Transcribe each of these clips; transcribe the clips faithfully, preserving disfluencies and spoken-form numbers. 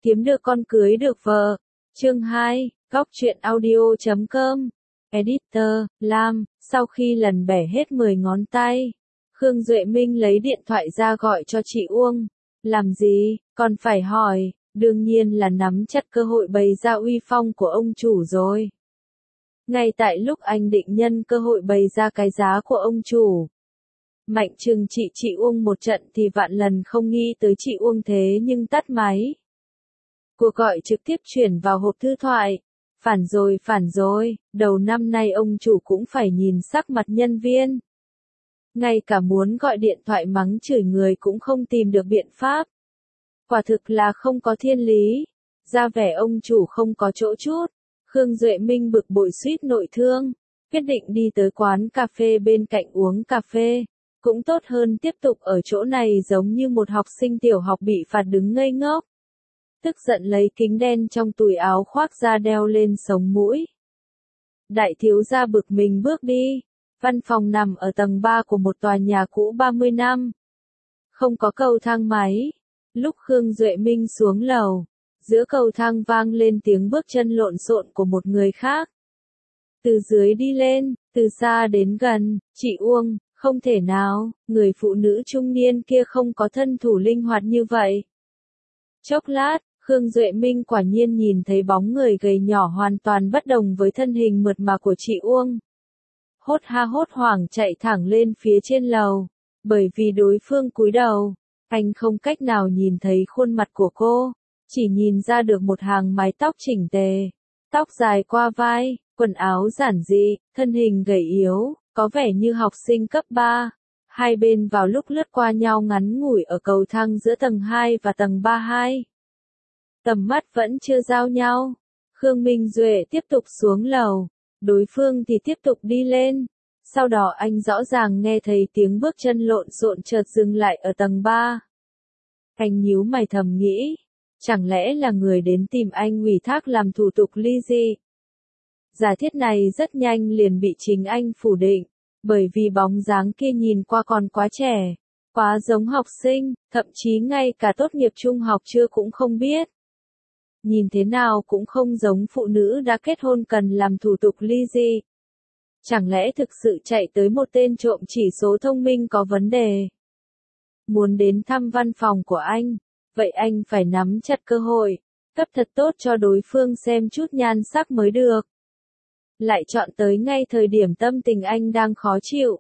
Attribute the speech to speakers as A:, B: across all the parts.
A: Kiếm được con cưới được vợ. Chương hai, góc truyện audio chấm com. Editor, Lam, sau khi lần bẻ hết mười ngón tay, Khương Duệ Minh lấy điện thoại ra gọi cho chị Uông. Làm gì, còn phải hỏi, đương nhiên là nắm chặt cơ hội bày ra uy phong của ông chủ rồi. Ngay tại lúc anh định nhân cơ hội bày ra cái giá của ông chủ, mạnh trừng trị chị Uông một trận thì vạn lần không nghĩ tới chị Uông thế nhưng tắt máy. Cuộc gọi trực tiếp chuyển vào hộp thư thoại. Phản rồi phản rồi, đầu năm nay ông chủ cũng phải nhìn sắc mặt nhân viên. Ngay cả muốn gọi điện thoại mắng chửi người cũng không tìm được biện pháp. Quả thực là không có thiên lý. Ra vẻ ông chủ không có chỗ chút. Khương Duệ Minh bực bội suýt nội thương. Quyết định đi tới quán cà phê bên cạnh uống cà phê. Cũng tốt hơn tiếp tục ở chỗ này giống như một học sinh tiểu học bị phạt đứng ngây ngốc. Tức giận lấy kính đen trong túi áo khoác ra đeo lên sống mũi. Đại thiếu gia bực mình bước đi. Văn phòng nằm ở tầng ba của một tòa nhà cũ ba mươi năm. Không có cầu thang máy. Lúc Khương Duệ Minh xuống lầu, giữa cầu thang vang lên tiếng bước chân lộn xộn của một người khác. Từ dưới đi lên, từ xa đến gần, chị Uông, không thể nào, người phụ nữ trung niên kia không có thân thủ linh hoạt như vậy. Chốc lát, Khương Duệ Minh quả nhiên nhìn thấy bóng người gầy nhỏ hoàn toàn bất đồng với thân hình mượt mà của chị Uông. Hốt ha hốt hoảng chạy thẳng lên phía trên lầu, bởi vì đối phương cúi đầu, anh không cách nào nhìn thấy khuôn mặt của cô, chỉ nhìn ra được một hàng mái tóc chỉnh tề, tóc dài qua vai, quần áo giản dị, thân hình gầy yếu, có vẻ như học sinh cấp ba. Hai bên vào lúc lướt qua nhau ngắn ngủi ở cầu thang giữa tầng hai và tầng ba hai. Tầm mắt vẫn chưa giao nhau. Khương Minh Duệ tiếp tục xuống lầu, đối phương thì tiếp tục đi lên. Sau đó anh rõ ràng nghe thấy tiếng bước chân lộn xộn chợt dừng lại ở tầng ba. Anh nhíu mày thầm nghĩ, chẳng lẽ là người đến tìm anh ủy thác làm thủ tục ly dị? Giả thiết này rất nhanh liền bị chính anh phủ định, bởi vì bóng dáng kia nhìn qua còn quá trẻ, quá giống học sinh, thậm chí ngay cả tốt nghiệp trung học chưa cũng không biết. Nhìn thế nào cũng không giống phụ nữ đã kết hôn cần làm thủ tục ly dị. Chẳng lẽ thực sự chạy tới một tên trộm chỉ số thông minh có vấn đề? Muốn đến thăm văn phòng của anh, vậy anh phải nắm chặt cơ hội, cấp thật tốt cho đối phương xem chút nhan sắc mới được. Lại chọn tới ngay thời điểm tâm tình anh đang khó chịu.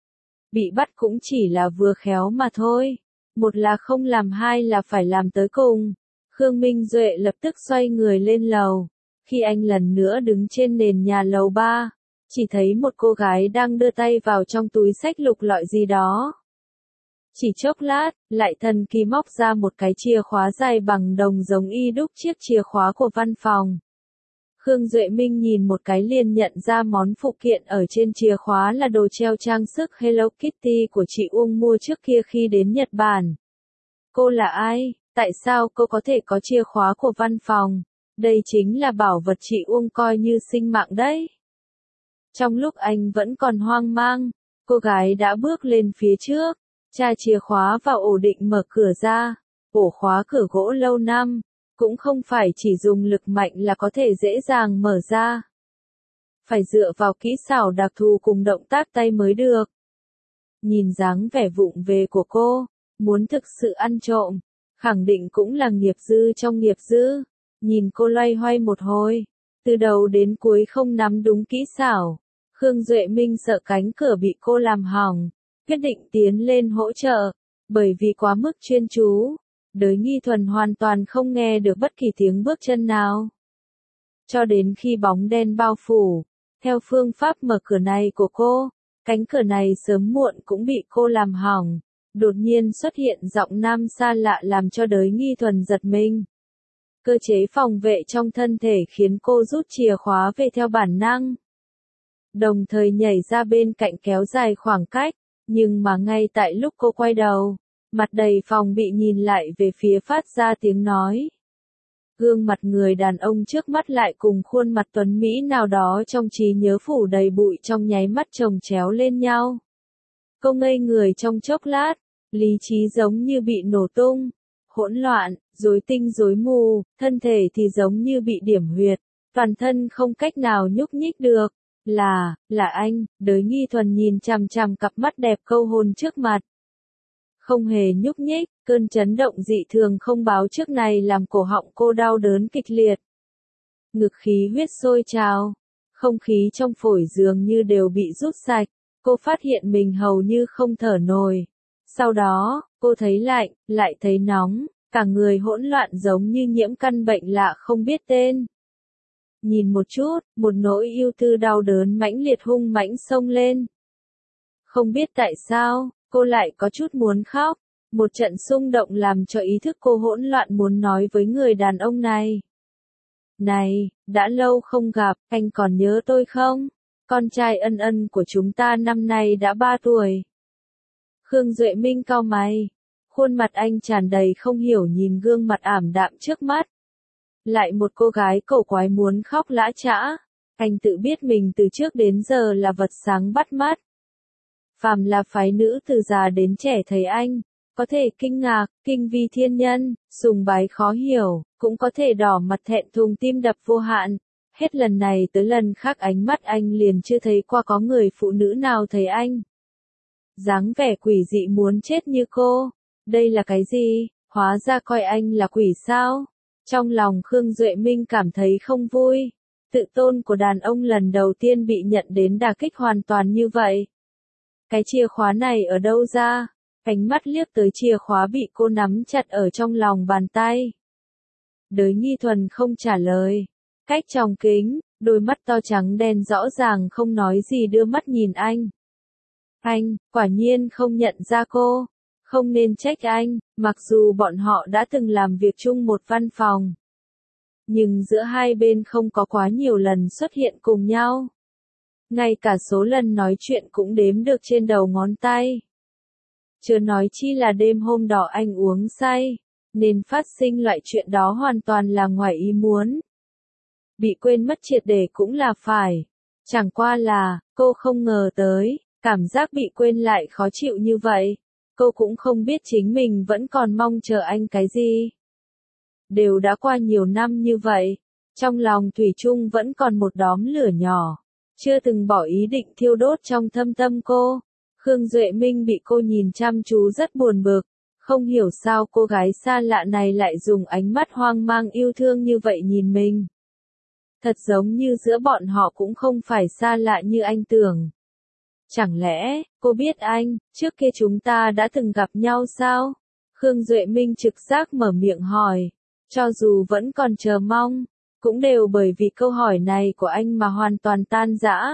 A: Bị bắt cũng chỉ là vừa khéo mà thôi. Một là không làm, hai là phải làm tới cùng. Khương Minh Duệ lập tức xoay người lên lầu. Khi anh lần nữa đứng trên nền nhà lầu ba, chỉ thấy một cô gái đang đưa tay vào trong túi xách lục lọi gì đó. Chỉ chốc lát, lại thần kỳ móc ra một cái chìa khóa dài bằng đồng giống y đúc chiếc chìa khóa của văn phòng. Khương Duệ Minh nhìn một cái liền nhận ra món phụ kiện ở trên chìa khóa là đồ treo trang sức Hello Kitty của chị Uông mua trước kia khi đến Nhật Bản. Cô là ai? Tại sao cô có thể có chìa khóa của văn phòng? Đây chính là bảo vật chị Uông coi như sinh mạng đấy. Trong lúc anh vẫn còn hoang mang, cô gái đã bước lên phía trước, tra chìa khóa vào ổ định mở cửa ra. Ổ khóa cửa gỗ lâu năm, cũng không phải chỉ dùng lực mạnh là có thể dễ dàng mở ra. Phải dựa vào kỹ xảo đặc thù cùng động tác tay mới được. Nhìn dáng vẻ vụng về của cô, muốn thực sự ăn trộm, khẳng định cũng là nghiệp dư trong nghiệp dư. Nhìn cô loay hoay một hồi, từ đầu đến cuối không nắm đúng kỹ xảo. Khương Duệ Minh sợ cánh cửa bị cô làm hỏng, quyết định tiến lên hỗ trợ, bởi vì quá mức chuyên chú. Đới Nghi Thuần hoàn toàn không nghe được bất kỳ tiếng bước chân nào. Cho đến khi bóng đen bao phủ, theo phương pháp mở cửa này của cô, cánh cửa này sớm muộn cũng bị cô làm hỏng. Đột nhiên xuất hiện giọng nam xa lạ làm cho Đới Nghi Thuần giật mình. Cơ chế phòng vệ trong thân thể khiến cô rút chìa khóa về theo bản năng. Đồng thời nhảy ra bên cạnh kéo dài khoảng cách, nhưng mà ngay tại lúc cô quay đầu, mặt đầy phòng bị nhìn lại về phía phát ra tiếng nói. Gương mặt người đàn ông trước mắt lại cùng khuôn mặt tuấn Mỹ nào đó trong trí nhớ phủ đầy bụi trong nháy mắt chồng chéo lên nhau. Cô ngây người trong chốc lát, lý trí giống như bị nổ tung. hỗn loạn, rối tinh rối mù, thân thể thì giống như bị điểm huyệt, toàn thân không cách nào nhúc nhích được. Là, là anh, Đới Nghi Thuần nhìn chằm chằm cặp mắt đẹp câu hồn trước mặt. Không hề nhúc nhích, cơn chấn động dị thường không báo trước này làm cổ họng cô đau đớn kịch liệt. Ngực khí huyết sôi trào, không khí trong phổi dường như đều bị rút sạch, cô phát hiện mình hầu như không thở nổi. Sau đó, cô thấy lạnh, lại thấy nóng, cả người hỗn loạn giống như nhiễm căn bệnh lạ không biết tên. Nhìn một chút, một nỗi ưu tư đau đớn mãnh liệt hung mãnh xông lên. Không biết tại sao, cô lại có chút muốn khóc, một trận xung động làm cho ý thức cô hỗn loạn muốn nói với người đàn ông này. Này, đã lâu không gặp, anh còn nhớ tôi không? Con trai ân ân của chúng ta năm nay đã ba tuổi. Khương Duệ Minh cau mày, khuôn mặt anh tràn đầy không hiểu nhìn gương mặt ảm đạm trước mắt. Lại một cô gái cổ quái muốn khóc lã chã, anh tự biết mình từ trước đến giờ là vật sáng bắt mắt. Phàm là phái nữ từ già đến trẻ thấy anh, có thể kinh ngạc, kinh vi thiên nhân, sùng bái khó hiểu, cũng có thể đỏ mặt thẹn thùng tim đập vô hạn. Hết lần này tới lần khác ánh mắt anh liền chưa thấy qua có người phụ nữ nào thấy anh. Dáng vẻ quỷ dị muốn chết như cô, đây là cái gì, hóa ra coi anh là quỷ sao? Trong lòng Khương Duệ Minh cảm thấy không vui, tự tôn của đàn ông lần đầu tiên bị nhận đến đả kích hoàn toàn như vậy. Cái chìa khóa này ở đâu ra? Ánh mắt liếc tới chìa khóa bị cô nắm chặt ở trong lòng bàn tay. Đới Nghi Thuần không trả lời. Cách trong kính, đôi mắt to trắng đen rõ ràng không nói gì đưa mắt nhìn anh. Anh, quả nhiên không nhận ra cô. Không nên trách anh, mặc dù bọn họ đã từng làm việc chung một văn phòng. Nhưng giữa hai bên không có quá nhiều lần xuất hiện cùng nhau. Ngay cả số lần nói chuyện cũng đếm được trên đầu ngón tay. Chưa nói chi là đêm hôm đó anh uống say, nên phát sinh loại chuyện đó hoàn toàn là ngoài ý muốn. Bị quên mất triệt để cũng là phải. Chẳng qua là, cô không ngờ tới, cảm giác bị quên lại khó chịu như vậy. Cô cũng không biết chính mình vẫn còn mong chờ anh cái gì. Đều đã qua nhiều năm như vậy, trong lòng thủy chung vẫn còn một đốm lửa nhỏ, chưa từng bỏ ý định thiêu đốt trong thâm tâm cô. Khương Duệ Minh bị cô nhìn chăm chú rất buồn bực, không hiểu sao cô gái xa lạ này lại dùng ánh mắt hoang mang yêu thương như vậy nhìn mình. Thật giống như giữa bọn họ cũng không phải xa lạ như anh tưởng. Chẳng lẽ, cô biết anh, trước kia chúng ta đã từng gặp nhau sao? Khương Duệ Minh trực giác mở miệng hỏi, cho dù vẫn còn chờ mong, cũng đều bởi vì câu hỏi này của anh mà hoàn toàn tan rã.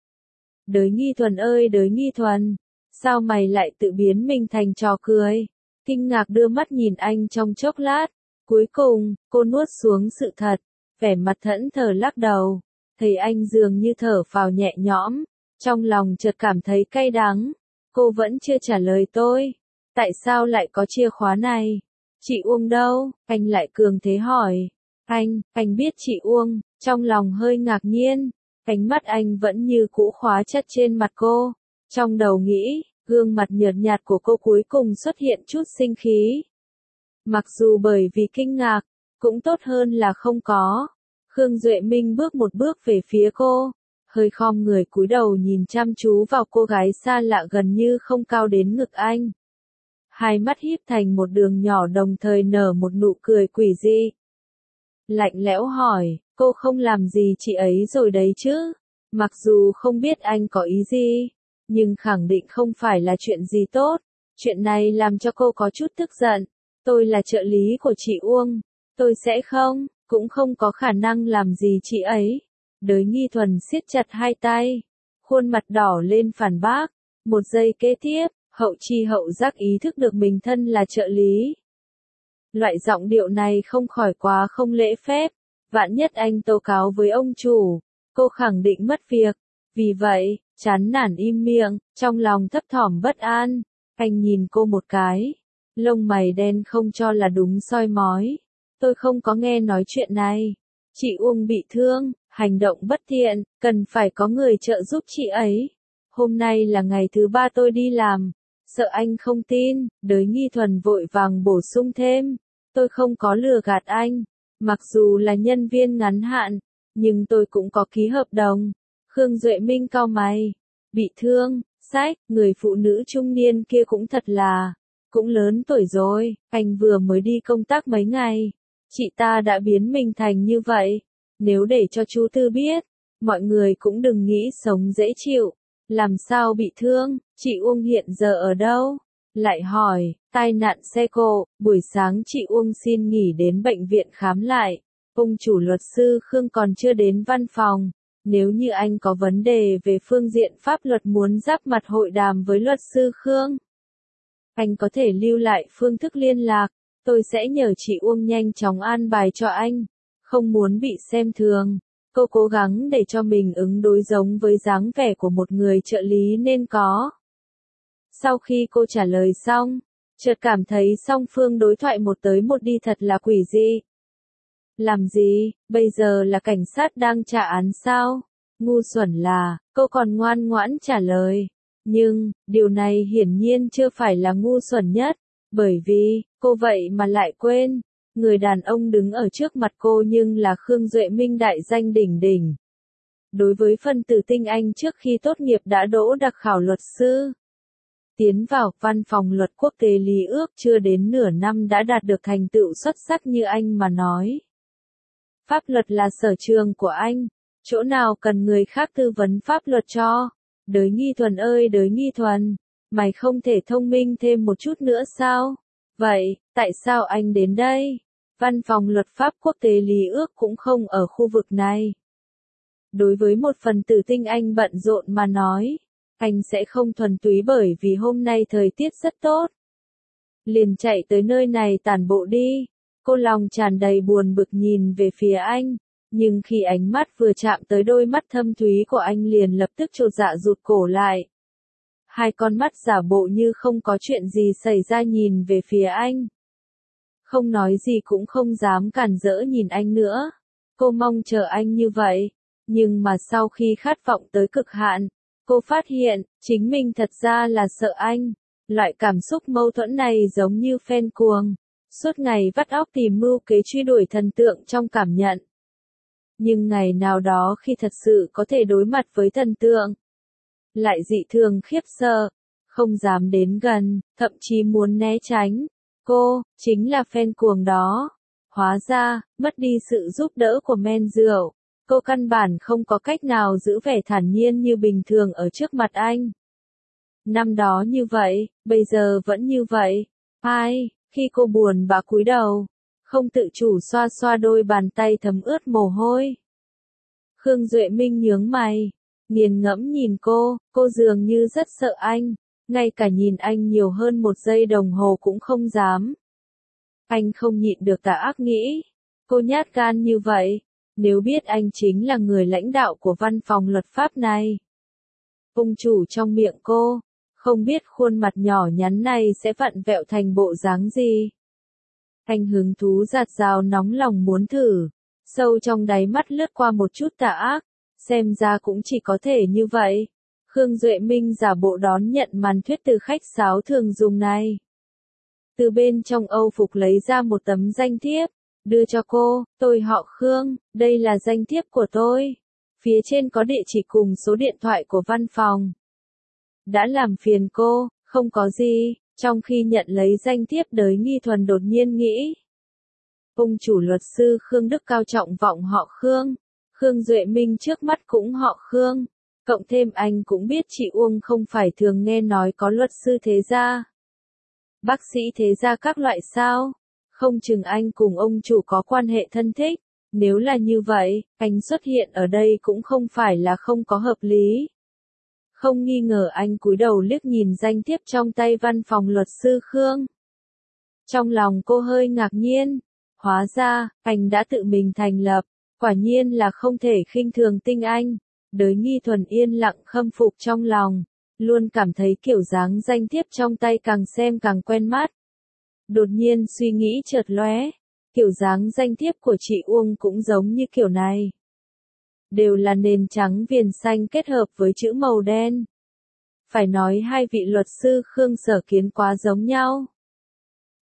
A: Đới Nghi Thuần ơi Đới Nghi Thuần, sao mày lại tự biến mình thành trò cười? Kinh ngạc đưa mắt nhìn anh trong chốc lát, cuối cùng, cô nuốt xuống sự thật, vẻ mặt thẫn thờ lắc đầu, thấy anh dường như thở phào nhẹ nhõm, trong lòng chợt cảm thấy cay đắng. Cô vẫn chưa trả lời tôi, tại sao lại có chìa khóa này? Chị Uông đâu? Anh lại cường thế hỏi. Anh, anh biết chị Uông, trong lòng hơi ngạc nhiên, ánh mắt anh vẫn như cũ khóa chặt trên mặt cô, trong đầu nghĩ, gương mặt nhợt nhạt của cô cuối cùng xuất hiện chút sinh khí. Mặc dù bởi vì kinh ngạc, cũng tốt hơn là không có. Khương Duệ Minh bước một bước về phía cô, hơi khom người cúi đầu nhìn chăm chú vào cô gái xa lạ gần như không cao đến ngực anh. Hai mắt híp thành một đường nhỏ đồng thời nở một nụ cười quỷ dị. Lạnh lẽo hỏi, cô không làm gì chị ấy rồi đấy chứ? Mặc dù không biết anh có ý gì, nhưng khẳng định không phải là chuyện gì tốt. Chuyện này làm cho cô có chút tức giận. Tôi là trợ lý của chị Uông, tôi sẽ không, cũng không có khả năng làm gì chị ấy. Đới Nghi Thuần siết chặt hai tay, khuôn mặt đỏ lên phản bác. Một giây kế tiếp, hậu chi hậu giác ý thức được mình thân là trợ lý. Loại giọng điệu này không khỏi quá không lễ phép, vạn nhất anh tố cáo với ông chủ, cô khẳng định mất việc. Vì vậy, chán nản im miệng, trong lòng thấp thỏm bất an. Anh nhìn cô một cái, lông mày đen không cho là đúng soi mói. Tôi không có nghe nói chuyện này. Chị Uông bị thương, hành động bất thiện, cần phải có người trợ giúp chị ấy. Hôm nay là ngày thứ ba tôi đi làm, sợ anh không tin. Đới Nghi Thuần vội vàng bổ sung thêm. tôi không có lừa gạt anh. Mặc dù là nhân viên ngắn hạn, nhưng tôi cũng có ký hợp đồng. Khương Duệ Minh cau mày. Bị thương, sách, người phụ nữ trung niên kia cũng thật là, cũng lớn tuổi rồi, anh vừa mới đi công tác mấy ngày. Chị ta đã biến mình thành như vậy. Nếu để cho chú Tư biết, mọi người cũng đừng nghĩ sống dễ chịu. Làm sao bị thương, chị Uông hiện giờ ở đâu? Lại hỏi, tai nạn xe cộ, buổi sáng chị Uông xin nghỉ đến bệnh viện khám lại. Ông chủ luật sư Khương còn chưa đến văn phòng. Nếu như anh có vấn đề về phương diện pháp luật muốn giáp mặt hội đàm với luật sư Khương, anh có thể lưu lại phương thức liên lạc. Tôi sẽ nhờ chị Uông nhanh chóng an bài cho anh. Không muốn bị xem thường, cô cố gắng để cho mình ứng đối giống với dáng vẻ của một người trợ lý nên có. Sau khi cô trả lời xong, chợt cảm thấy song phương đối thoại một tới một đi thật là quỷ dị. Làm gì, bây giờ là cảnh sát đang trả án sao? Ngu xuẩn là, cô còn ngoan ngoãn trả lời. Nhưng, điều này hiển nhiên chưa phải là ngu xuẩn nhất, bởi vì, cô vậy mà lại quên. Người đàn ông đứng ở trước mặt cô nhưng là Khương Duệ Minh đại danh đỉnh đỉnh. Đối với phân tử tinh Anh trước khi tốt nghiệp đã đỗ đặc khảo luật sư. Tiến vào văn phòng luật quốc tế lý ước chưa đến nửa năm đã đạt được thành tựu xuất sắc như anh mà nói. Pháp luật là sở trường của anh, chỗ nào cần người khác tư vấn pháp luật cho. Đới Nghi Thuần ơi Đới Nghi Thuần, mày không thể thông minh thêm một chút nữa sao? Vậy, tại sao anh đến đây? Văn phòng luật pháp quốc tế lý ước cũng không ở khu vực này. Đối với một phần tử tinh Anh bận rộn mà nói, anh sẽ không thuần túy bởi vì hôm nay thời tiết rất tốt. Liền chạy tới nơi này tản bộ đi. Cô lòng tràn đầy buồn bực nhìn về phía anh, nhưng khi ánh mắt vừa chạm tới đôi mắt thâm thúy của anh liền lập tức chột dạ rụt cổ lại. Hai con mắt giả bộ như không có chuyện gì xảy ra nhìn về phía anh. Không nói gì cũng không dám cản rỡ nhìn anh nữa. Cô mong chờ anh như vậy, nhưng mà sau khi khát vọng tới cực hạn, cô phát hiện, chính mình thật ra là sợ anh. Loại cảm xúc mâu thuẫn này giống như phen cuồng. Suốt ngày vắt óc tìm mưu kế truy đuổi thần tượng trong cảm nhận. Nhưng ngày nào đó khi thật sự có thể đối mặt với thần tượng, lại dị thường khiếp sợ, không dám đến gần, thậm chí muốn né tránh. Cô, chính là phen cuồng đó. Hóa ra, mất đi sự giúp đỡ của men rượu, cô căn bản không có cách nào giữ vẻ thản nhiên như bình thường ở trước mặt anh. Năm đó như vậy, bây giờ vẫn như vậy. Ai? Khi cô buồn bã cúi đầu, không tự chủ xoa xoa đôi bàn tay thấm ướt mồ hôi. Khương Duệ Minh nhướng mày, nghiền ngẫm nhìn cô, cô dường như rất sợ anh, ngay cả nhìn anh nhiều hơn một giây đồng hồ cũng không dám. Anh không nhịn được tà ác nghĩ, cô nhát gan như vậy, nếu biết anh chính là người lãnh đạo của văn phòng luật pháp này. Ông chủ trong miệng cô, không biết khuôn mặt nhỏ nhắn này sẽ vặn vẹo thành bộ dáng gì. Anh hứng thú giạt rào nóng lòng muốn thử, sâu trong đáy mắt lướt qua một chút tà ác, xem ra cũng chỉ có thể như vậy. Khương Duệ Minh giả bộ đón nhận màn thuyết từ khách sáo thường dùng này. Từ bên trong âu phục lấy ra một tấm danh thiếp, đưa cho cô, tôi họ Khương, đây là danh thiếp của tôi. Phía trên có địa chỉ cùng số điện thoại của văn phòng. Đã làm phiền cô, không có gì, trong khi nhận lấy danh thiếp Đới Nghi Thuần đột nhiên nghĩ. Ông chủ luật sư Khương Đức cao trọng vọng họ Khương, Khương Duệ Minh trước mắt cũng họ Khương, cộng thêm anh cũng biết chị Uông không phải thường nghe nói có luật sư thế gia. Bác sĩ thế gia các loại sao, không chừng anh cùng ông chủ có quan hệ thân thích, nếu là như vậy, anh xuất hiện ở đây cũng không phải là không có hợp lý. Không nghi ngờ anh cúi đầu liếc nhìn danh thiếp trong tay văn phòng luật sư Khương. Trong lòng cô hơi ngạc nhiên, hóa ra, anh đã tự mình thành lập, quả nhiên là không thể khinh thường tinh anh. Đới Nghi Thuần yên lặng khâm phục trong lòng, luôn cảm thấy kiểu dáng danh thiếp trong tay càng xem càng quen mắt. Đột nhiên suy nghĩ chợt lóe, kiểu dáng danh thiếp của chị Uông cũng giống như kiểu này. Đều là nền trắng viền xanh kết hợp với chữ màu đen. Phải nói hai vị luật sư Khương Sở Kiến quá giống nhau.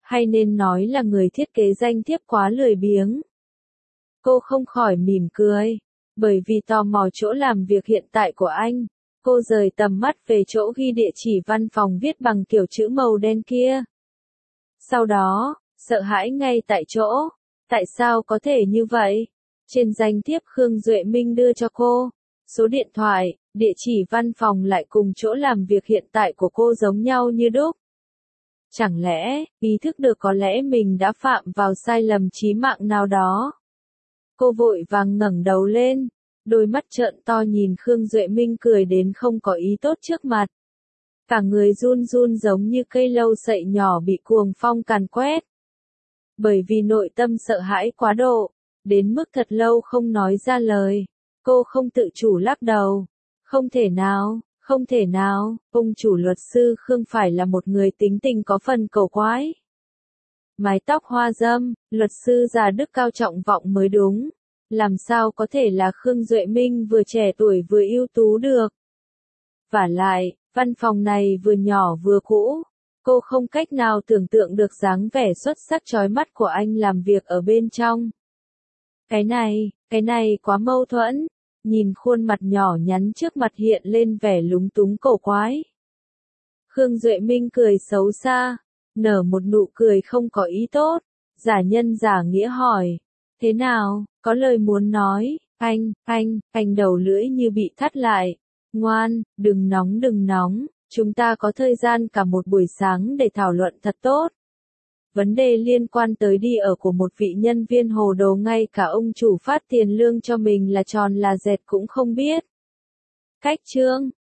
A: Hay nên nói là người thiết kế danh thiếp quá lười biếng. Cô không khỏi mỉm cười. Bởi vì tò mò chỗ làm việc hiện tại của anh, cô rời tầm mắt về chỗ ghi địa chỉ văn phòng viết bằng kiểu chữ màu đen kia. Sau đó, sợ hãi ngay tại chỗ. Tại sao có thể như vậy? Trên danh thiếp Khương Duệ Minh đưa cho cô, số điện thoại, địa chỉ văn phòng lại cùng chỗ làm việc hiện tại của cô giống nhau như đúc. Chẳng lẽ, ý thức được có lẽ mình đã phạm vào sai lầm chí mạng nào đó? Cô vội vàng ngẩng đầu lên, đôi mắt trợn to nhìn Khương Duệ Minh cười đến không có ý tốt trước mặt. Cả người run run giống như cây lâu sậy nhỏ bị cuồng phong càn quét. Bởi vì nội tâm sợ hãi quá độ, đến mức thật lâu không nói ra lời, cô không tự chủ lắc đầu. Không thể nào, không thể nào, ông chủ luật sư Khương phải là một người tính tình có phần cầu quái. Mái tóc hoa râm, luật sư già đức cao trọng vọng mới đúng. Làm sao có thể là Khương Duệ Minh vừa trẻ tuổi vừa ưu tú được? Vả lại, văn phòng này vừa nhỏ vừa cũ, cô không cách nào tưởng tượng được dáng vẻ xuất sắc chói mắt của anh làm việc ở bên trong. Cái này, cái này quá mâu thuẫn, nhìn khuôn mặt nhỏ nhắn trước mặt hiện lên vẻ lúng túng cổ quái. Khương Duệ Minh cười xấu xa, nở một nụ cười không có ý tốt, giả nhân giả nghĩa hỏi, thế nào, có lời muốn nói, anh, anh, anh đầu lưỡi như bị thắt lại, ngoan, đừng nóng đừng nóng, chúng ta có thời gian cả một buổi sáng để thảo luận thật tốt. Vấn đề liên quan tới đi ở của một vị nhân viên hồ đồ ngay cả ông chủ phát tiền lương cho mình là tròn là dẹt cũng không biết. Cách chương